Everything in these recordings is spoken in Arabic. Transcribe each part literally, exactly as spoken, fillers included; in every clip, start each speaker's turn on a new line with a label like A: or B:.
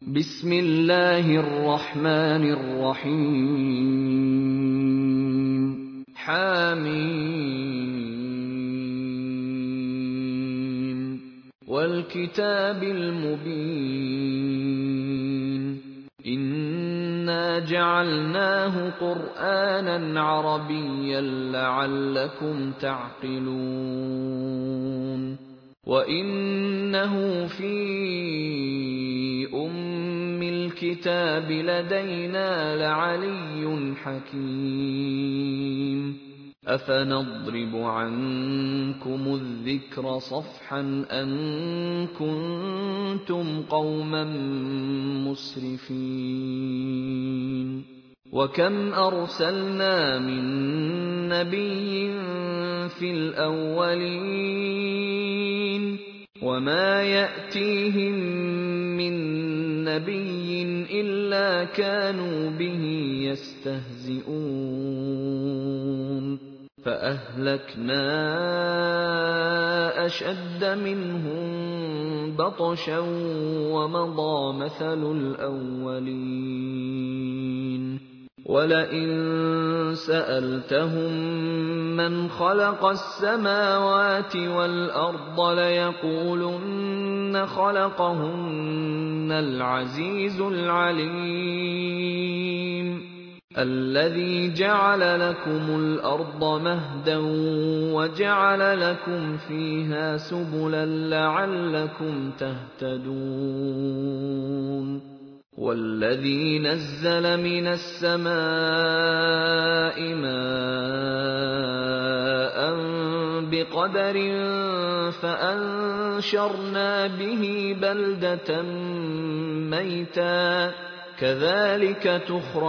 A: بسم الله الرحمن الرحيم حم والكتاب المبين إنا جعلناه قرآنا عربيا لعلكم تعقلون وإنه في أم الكتاب لدينا لعلي حكيم أفنضرب عنكم الذكر صفحا أن كنتم قوما مسرفين وكم أرسلنا من نبي في الأولين وما يأتيهم من نبي إلا كانوا به يستهزئون فأهلكنا أشد منهم بطشا ومضى مثل الأولين ولئن سألتهم من خلق السماوات والأرض ليقولن خلقهن العزيز العليم الذي جعل لكم الأرض مهدا وجعل لكم فيها سبلا لعلكم تهتدون والذي نزل من السماء ماء بقدر فأنشرنا به بلدة ميتا كذلك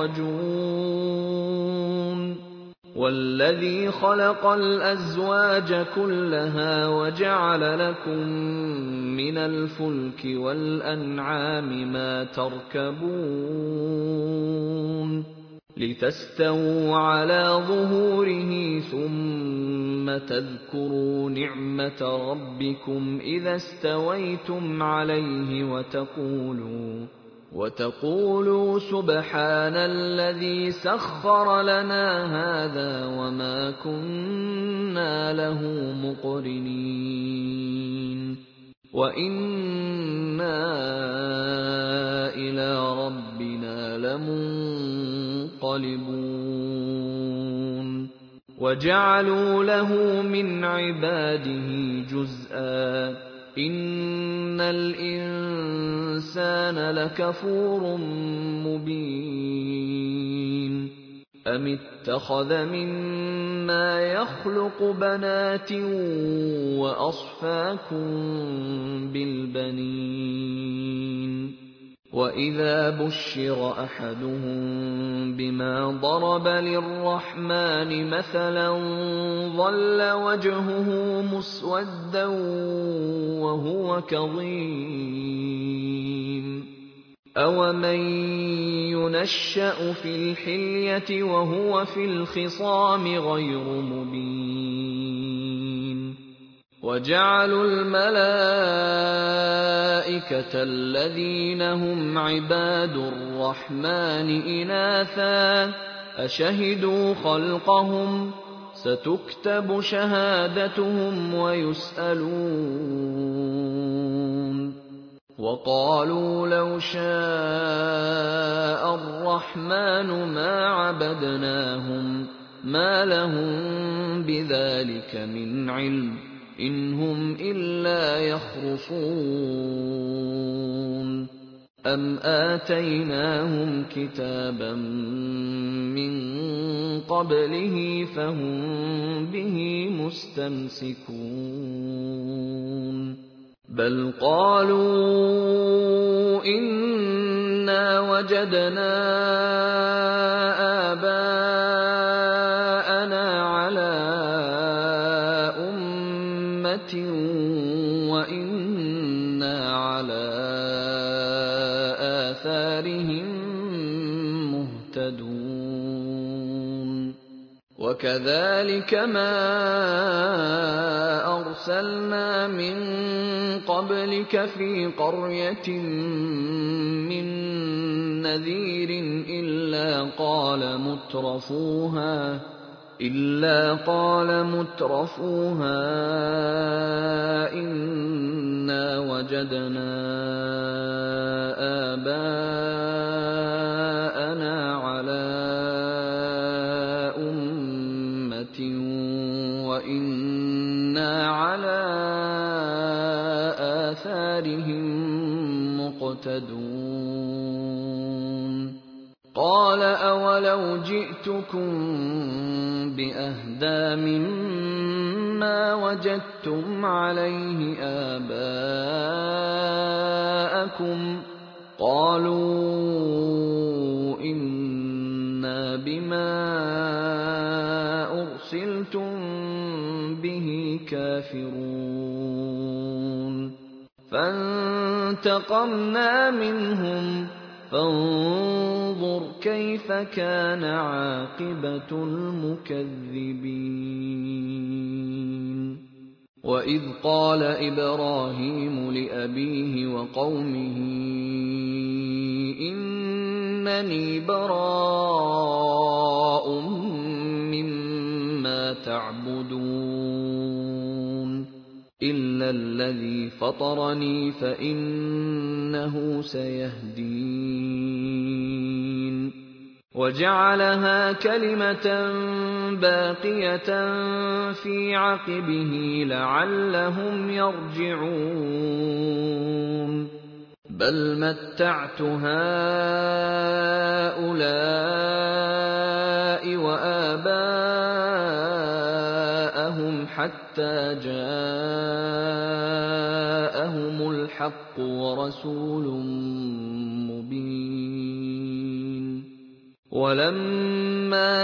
A: تخرجون والذي خلق الأزواج كلها وجعل لكم من الفلك والأنعام ما تركبون لتستووا على ظهوره ثم تذكروا نعمة ربكم إذا استويتم عليه وتقولوا وتقولوا سبحان الذي سخر لنا هذا وما كنا له مقرنين وإنا إلى ربنا لمنقلبون وجعلوا له من عباده جزءا إن الإنسان لكفور مبين أم اتخذ مما يخلق بنات وأصفاكم بالبنين وإذا بشر أحدهم بما ضرب للرحمن مثلا ظل وجهه مسودا وهو كظيم أومن ينشأ في الحلية وهو في الخصام غير مبين وجعلوا الملائكة الذين هم عباد الرحمن إناثا أشهدوا خلقهم ستكتب شهادتهم ويسألون وقالوا لو شاء الرحمن ما عبدناهم ما لهم بذلك من علم إن هم إلا يخرصون أم آتيناهم كتابا من قبله فهم به مستمسكون بل قالوا إنا وجدنا آباءنا على أمة وإنا على آثارهم مهتدون وكذلك ما أرسلنا من قبلك في قرية من نَذِيرٍ إِلَّا قَالَ مُتْرَفُوهَا إِلَّا قَالَ مُتْرَفُوهَا إِنَّا وَجَدْنَا آبَاءَنَا عَلَىٰ أُمَّةٍ وَإِنَّا عَلَىٰ آثَارِهِم مُّقْتَدُونَ قَالَ أَوَلَوْ جِئْتُكُم بِأَهْدَىٰ مِمَّا وَجَدتُّمْ عَلَيْهِ آبَاءَكُمْ ۖ قَالُوا إِنَّا بِمَا أُرْسِلْتُم بِهِ كَافِرُونَ فَانتَقَمْنَا مِنْهُمْ فَانظُرْ كَيْفَ كَانَ عَاقِبَةُ الْمُكَذِّبِينَ وَإِذْ قَالَ إِبْرَاهِيمُ لِأَبِيهِ وَقَوْمِهِ إِنَّنِي بَرَاءٌ مِّمَّا تَعْبُدُونَ إِلَّا الَّذِي فَطَرَنِي فَإِنَّهُ سَيَهْدِينِ وَجَعَلَهَا كَلِمَةً بَاقِيَةً فِي عَقِبِهِ لَعَلَّهُمْ يَرْجِعُونَ بَلْ مَتَّعْتُ هَٰؤُلَاءِ وَآبَاءَهُمْ حَتَّىٰ جَاءَهُمُ الْحَقُّ وَرَسُولٌ مُّبِينٌ وَلَمَّا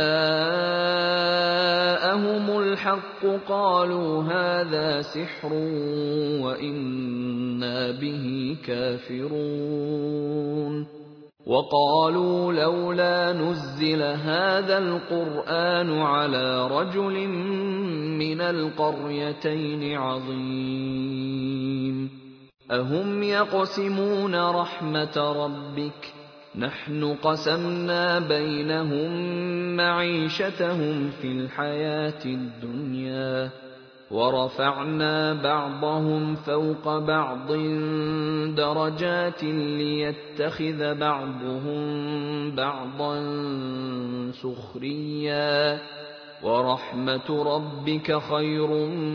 A: جَاءَهُمُ الْحَقُّ قَالُوا هَٰذَا سِحْرٌ وَإِنَّا بِهِ كَافِرُونَ وَقَالُوا لَوْلَا نُزِّلَ هَٰذَا الْقُرْآنُ عَلَىٰ رَجُلٍ مِّنَ الْقَرْيَتَيْنِ عَظِيمٍ أَهُمْ يَقْسِمُونَ رَحْمَةَ رَبِّكَ نَحْنُ قَسَمْنَا بَيْنَهُم مَّعِيشَتَهُمْ فِي الْحَيَاةِ الدُّنْيَا وَرَفَعْنَا بَعْضَهُمْ فَوْقَ بَعْضٍ دَرَجَاتٍ لِّيَتَّخِذَ بَعْضُهُم بَعْضًا سُخْرِيًّا ۗ وَرَحْمَةُ رَبِّكَ خَيْرٌ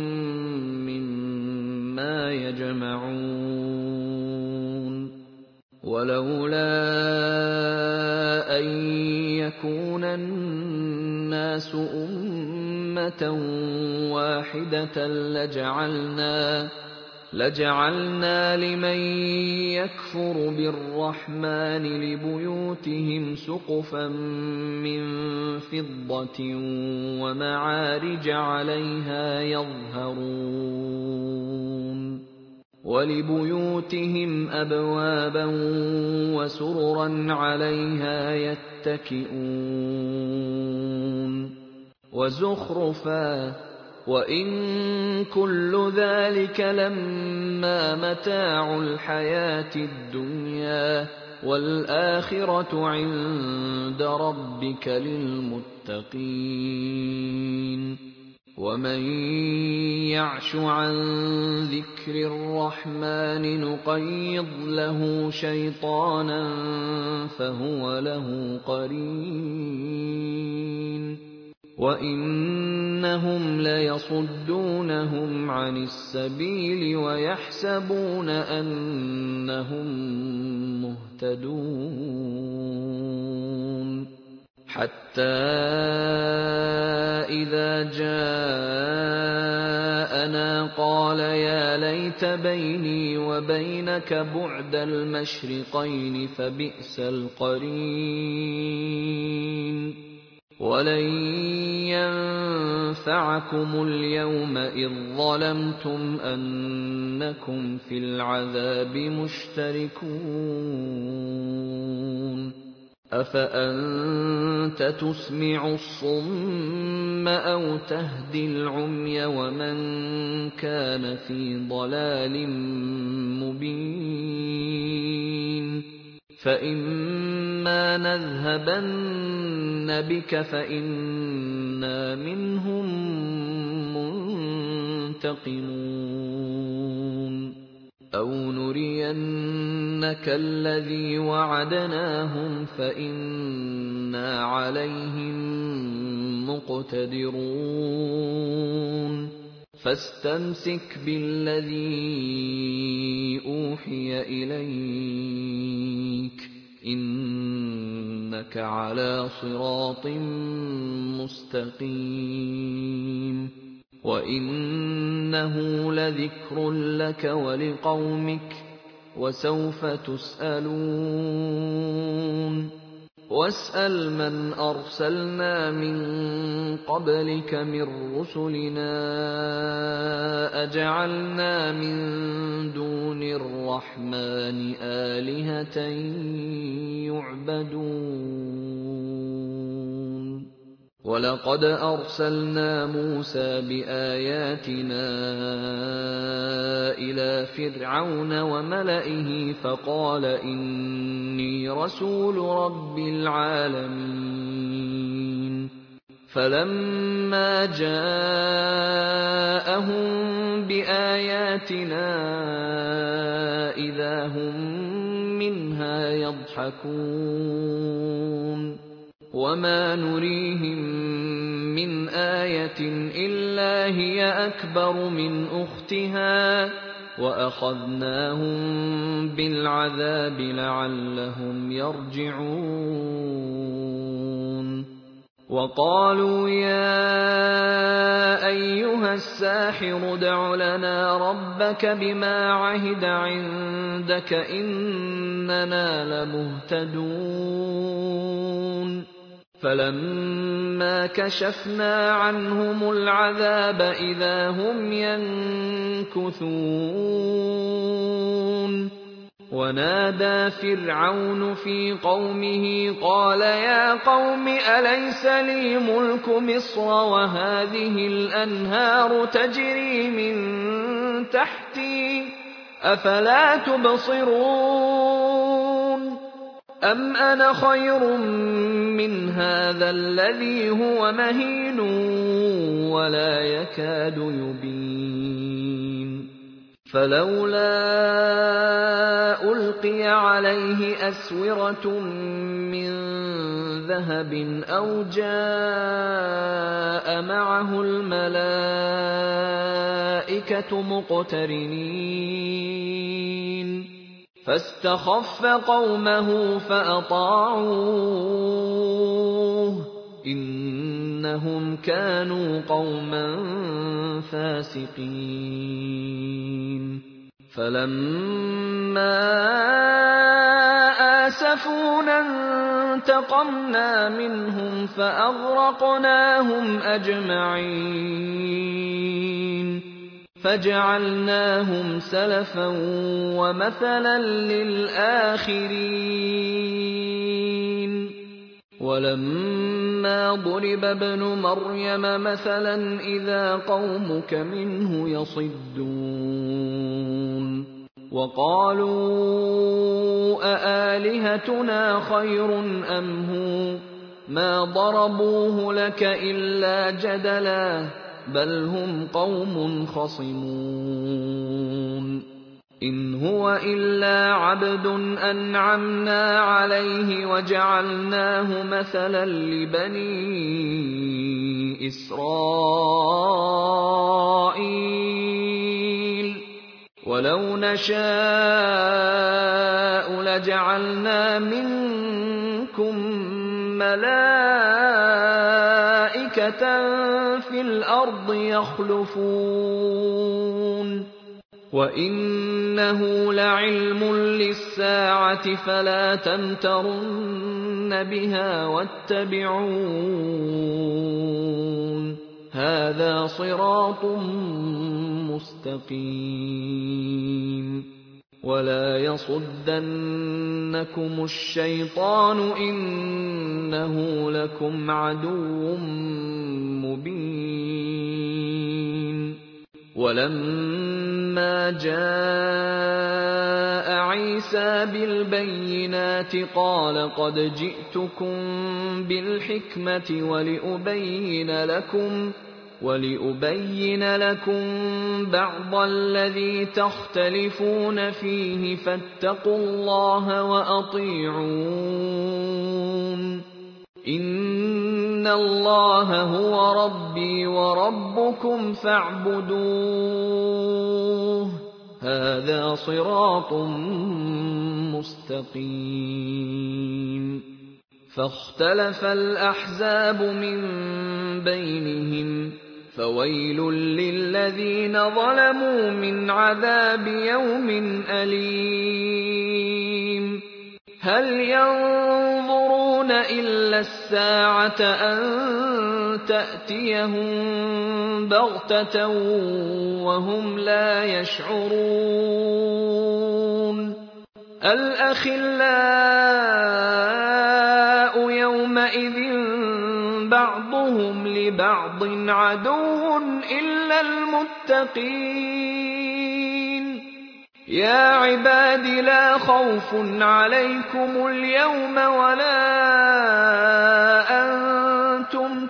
A: مِّمَّا يَجْمَعُونَ وَلَوْلَا أَن يَكُونَ النَّاسُ أُمَّةً وَاحِدَةً لَّجَعَلْنَا لَجَعَلْنَا لِمَن يَكْفُرُ بِالرَّحْمَٰنِ لِبُيُوتِهِمْ سُقُفًا مِّن فِضَّةٍ وَمَعَارِجَ عَلَيْهَا يَظْهَرُونَ وَلِبُيُوتِهِمْ أَبْوَابًا وَسُرُرًا عَلَيْهَا يَتَّكِئُونَ وَزُخْرُفًا ۚ وَإِن كُلُّ ذَٰلِكَ لَمَّا مَتَاعُ الْحَيَاةِ الدُّنْيَا ۖ وَالْآخِرَةُ عِندَ رَبِّكَ لِلْمُتَّقِينَ وَمَن يَعْشُ عَن ذِكْرِ الرَّحْمَٰنِ نُقَيِّضْ لَهُ شَيْطَانًا فَهُوَ لَهُ قَرِينٌ وَإِنَّهُمْ لَيَصُدُّونَهُمْ عَنِ السَّبِيلِ وَيَحْسَبُونَ أَنَّهُم مُّهْتَدُونَ حَتَّىٰ إِذَا جَاءَنَا قَالَ يَا لَيْتَ بَيْنِي وَبَيْنَكَ بُعْدَ الْمَشْرِقَيْنِ فَبِئْسَ الْقَرِينُ وَلَن يَنفَعَكُمُ الْيَوْمَ إِذ ظَّلَمْتُمْ أَنَّكُمْ فِي الْعَذَابِ مُشْتَرِكُونَ أَفَأَنتَ تُسْمِعُ الصُّمَّ أَوْ تَهْدِي الْعُمْيَ وَمَن كَانَ فِي ضَلَالٍ مُّبِينٍ فَإِمَّا نَذْهَبَنَّ بِكَ فَإِنَّا مِنْهُم مُّنتَقِمُونَ أَوْ نُرِيَنَّكَ الَّذِي وَعَدْنَاهُمْ فَإِنَّا عَلَيْهِم مُّقْتَدِرُونَ فَاسْتَمْسِكْ بِالَّذِي أُوحِيَ إِلَيْكَ ۖ إِنَّكَ عَلَىٰ صِرَاطٍ مُّسْتَقِيمٍ وَإِنَّهُ لَذِكْرٌ لَّكَ وَلِقَوْمِكَ ۖ وَسَوْفَ تُسْأَلُونَ وَاسْأَلْ مَنْ أَرْسَلْنَا مِن قَبْلِكَ مِن رُّسُلِنَا أَجَعَلْنَا مِن دُونِ الرَّحْمَٰنِ آلِهَةً يُعْبَدُونَ وَلَقَدْ أَرْسَلْنَا مُوسَىٰ بِآيَاتِنَا إِلَىٰ فِرْعَوْنَ وَمَلَئِهِ فَقَالَ إِنِّي رَسُولُ رَبِّ الْعَالَمِينَ فَلَمَّا جَاءَهُم بِآيَاتِنَا إِذَا هُم مِّنْهَا يَضْحَكُونَ وَمَا نُرِيهِم مِّنْ آيَةٍ إِلَّا هِيَ أَكْبَرُ مِنْ أُخْتِهَا وَأَخَذْنَاهُم بِالْعَذَابِ لَعَلَّهُمْ يَرْجِعُونَ وَقَالُوا يَا أَيُّهَ السَّاحِرُ ادْعُ لَنَا رَبَّكَ بِمَا عَهِدَ عِندَكَ إِنَّنَا لَمُهْتَدُونَ فَلَمَّا كَشَفْنَا عَنْهُمُ الْعَذَابَ إِذَا هُمْ يَنكُثُونَ وَنَادَىٰ فِرْعَوْنُ فِي قَوْمِهِ قَالَ يَا قَوْمِ أَلَيْسَ لِي مُلْكُ مِصْرَ وَهَٰذِهِ الْأَنْهَارُ تَجْرِي مِن تَحْتِي ۖ أَفَلَا تُبْصِرُونَ أَمْ أَنَا خَيْرٌ مِّنْ هَٰذَا الَّذِي هُوَ مَهِينٌ وَلَا يَكَادُ يُبِينُ فَلَوْلَا أُلْقِيَ عَلَيْهِ أَسْوِرَةٌ مِّن ذَهَبٍ أَوْ جَاءَ مَعَهُ الْمَلَائِكَةُ مُقْتَرِنِينَ فَاسْتَخَفَّ قَوْمَهُ فَأَطَاعُوهُ ۚ إِنَّهُمْ كَانُوا قَوْمًا فَاسِقِينَ فَلَمَّا آسَفُونَا انتَقَمْنَا مِنْهُمْ فَأَغْرَقْنَاهُمْ أَجْمَعِينَ فَجَعَلْنَاهُمْ سَلَفًا وَمَثَلًا لِّلْآخِرِينَ وَلَمَّا ضُرِبَ ابْنُ مَرْيَمَ مَثَلًا إِذَا قَوْمُكَ مِنْهُ يَصِدُّونَ وَقَالُوا أَآلِهَتُنَا خَيْرٌ أَمْ هُوَ ۚ مَا ضَرَبُوهُ لَكَ إِلَّا جَدَلًا ۚ بَلْ هُمْ قَوْمٌ خَصِمُونَ إِنْ هُوَ إِلَّا عَبْدٌ أَنْعَمْنَا عَلَيْهِ وَجَعَلْنَاهُ مَثَلًا لِّبَنِي إِسْرَائِيلَ وَلَوْ نَشَاءُ لَجَعَلْنَا مِنكُم مَّلَائِكَةً فِي الْأَرْضِ يَخْلُفُونَ وَإِنَّهُ لَعِلْمٌ لِّلسَّاعَةِ فَلَا تَمْتَرُنَّ بِهَا وَاتَّبِعُونِ ۚ هَٰذَا صِرَاطٌ مُّسْتَقِيمٌ وَلَا يَصُدَّنَّكُمُ الشَّيْطَانُ ۖ إِنَّهُ لَكُمْ عَدُوٌّ مُّبِينٌ وَلَمَّا جَاءَ عِيسَىٰ بِالْبَيِّنَاتِ قَالَ قَدْ جِئْتُكُم بِالْحِكْمَةِ وَلِأُبَيِّنَ لَكُمْ وَلِأُبَيِّنَ لَكُم بَعْضَ الَّذِي تَخْتَلِفُونَ فِيهِ فَاتَّقُوا اللَّهَ وَأَطِيعُونِ ۚ إِنَّ اللَّهَ هُوَ رَبِّي وَرَبُّكُمْ فَاعْبُدُوهُ ۚ هَٰذَا صِرَاطٌ مُّسْتَقِيمٌ. فَاخْتَلَفَ الْأَحْزَابُ مِن بَيْنِهِمْ ۖ فَوَيْلٌ لِّلَّذِينَ ظَلَمُوا مِنْ عَذَابِ يَوْمٍ أَلِيمٍ. هَلْ يَنظُرُونَ إِلَّا السَّاعَةَ أَن تَأْتِيَهُم بَغْتَةً وَهُمْ لَا يَشْعُرُونَ. الْأَخِلَّاءُ يَوْمَئِذٍ بَعْضُهُمْ لِبَعْضٍ عَدُوٌّ إِلَّا الْمُتَّقِينَ. يَا عِبَادِ لَا خَوْفٌ عَلَيْكُمُ الْيَوْمَ وَلَا أَنتُمْ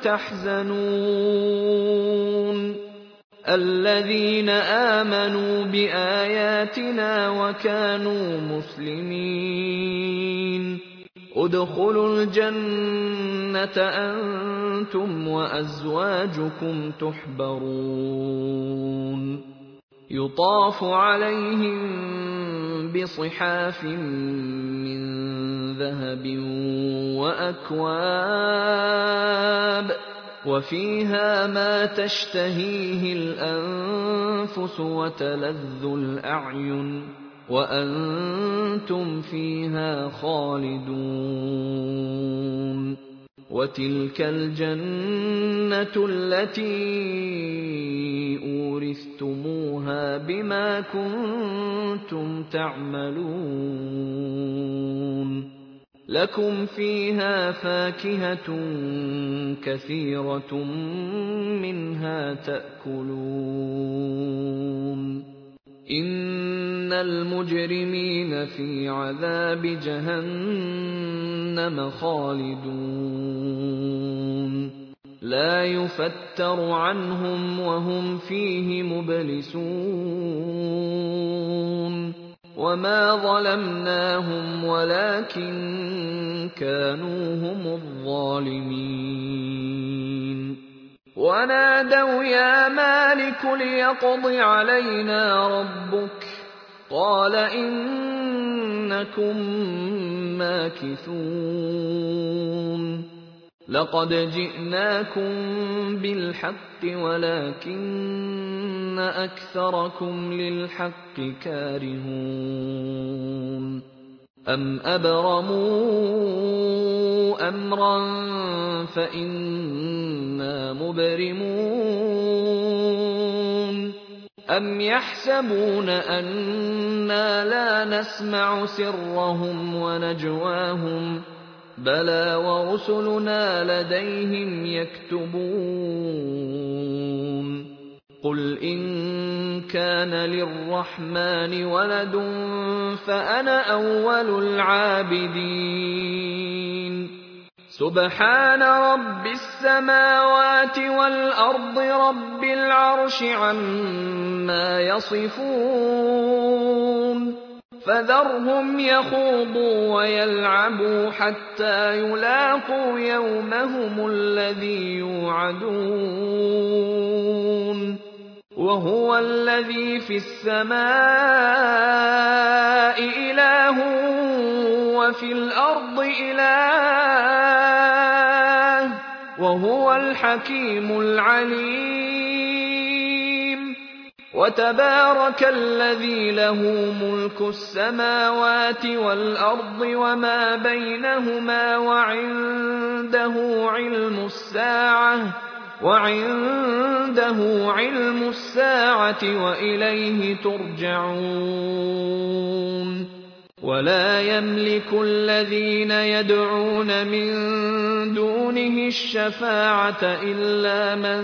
A: تَحْزَنُونَ. الَّذِينَ آمَنُوا بِآيَاتِنَا وَكَانُوا مُسْلِمِينَ ادْخُلُوا الْجَنَّةَ أَنتُمْ وَأَزْوَاجُكُمْ تُحْبَرُونَ. يُطَافُ عَلَيْهِم بِصِحَافٍ مِّن ذَهَبٍ وَأَكْوَابٍ وَفِيهَا مَا تَشْتَهِيهِ الْأَنفُسُ وَتَلَذُّ الْأَعْيُنُ وَأَنتُمْ فِيهَا خَالِدُونَ. وَتِلْكَ الْجَنَّةُ الَّتِي أُورِثْتُمُوهَا بِمَا كُنتُمْ تَعْمَلُونَ. لَكُمْ فِيهَا فَاكِهَةٌ كَثِيرَةٌ مِّنْهَا تَأْكُلُونَ. إِنَّ الْمُجْرِمِينَ فِي عَذَابِ جَهَنَّمَ خَالِدُونَ. لَا يُفَتَّرُ عَنْهُمْ وَهُمْ فِيهِ مُبْلِسُونَ. وَمَا ظَلَمْنَاهُمْ وَلَٰكِن كَانُوا هُمُ الظَّالِمِينَ. وَنَادَوْا يَا مَالِكُ لِيَقْضِ عَلَيْنَا رَبُّكَ ۖ قَالَ إِنَّكُم مَّاكِثُونَ. لَقَدْ جِئْنَاكُم بِالْحَقِّ وَلَٰكِنَّ أَكْثَرَكُمْ لِلْحَقِّ كَارِهُونَ. أَمْ أَبْرَمُوا أَمْرًا فَإِنَّا مُبْرِمُونَ. أَمْ يَحْسَبُونَ أَنَّا لَا نَسْمَعُ سِرَّهُمْ وَنَجْوَاهُم ۚ بَلَىٰ وَرُسُلُنَا لَدَيْهِمْ يَكْتُبُونَ. قُلْ إِن كَانَ لِلرَّحْمَٰنِ وَلَدٌ فَأَنَا أَوَّلُ الْعَابِدِينَ. سُبْحَانَ رَبِّ السَّمَاوَاتِ وَالْأَرْضِ رَبِّ الْعَرْشِ عَمَّا يَصِفُونَ. فَذَرْهُمْ يَخُوضُوا وَيَلْعَبُوا حَتَّىٰ يُلَاقُوا يَوْمَهُمُ الَّذِي يُوعَدُونَ. وَهُوَ الَّذِي فِي السَّمَاءِ إِلَٰهٌ وَفِي الْأَرْضِ إِلَٰهٌ ۚ وَهُوَ الْحَكِيمُ الْعَلِيمُ. وَتَبَارَكَ الَّذِي لَهُ مُلْكُ السَّمَاوَاتِ وَالْأَرْضِ وَمَا بَيْنَهُمَا وَعِندَهُ عِلْمُ السَّاعَةِ وَإِلَيْهِ تُرْجَعُونَ. وَلَا يَمْلِكُ الَّذِينَ يَدْعُونَ مِن دُونِهِ الشَّفَاعَةَ إِلَّا مَن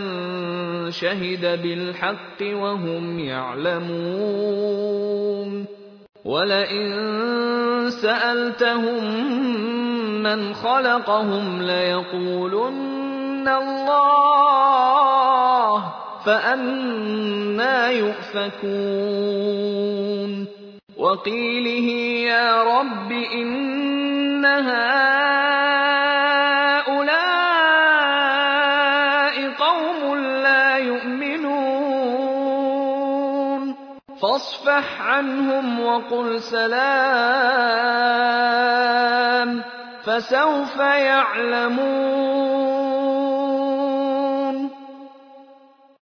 A: شَهِدَ بِالْحَقِّ وَهُمْ يَعْلَمُونَ. وَلَئِن سَأَلْتَهُم مَّنْ خَلَقَهُمْ لَيَقُولُنَّ اللَّهُ ۖ فَأَنَّىٰ يُؤْفَكُونَ وَقِيلِهِ يَا رَبِّ إِنَّ هَٰؤُلَاءِ قَوْمٌ لَّا يُؤْمِنُونَ فَاصْفَحْ عَنْهُمْ وَقُلْ سَلَامٌ فَسَوْفَ يَعْلَمُونَ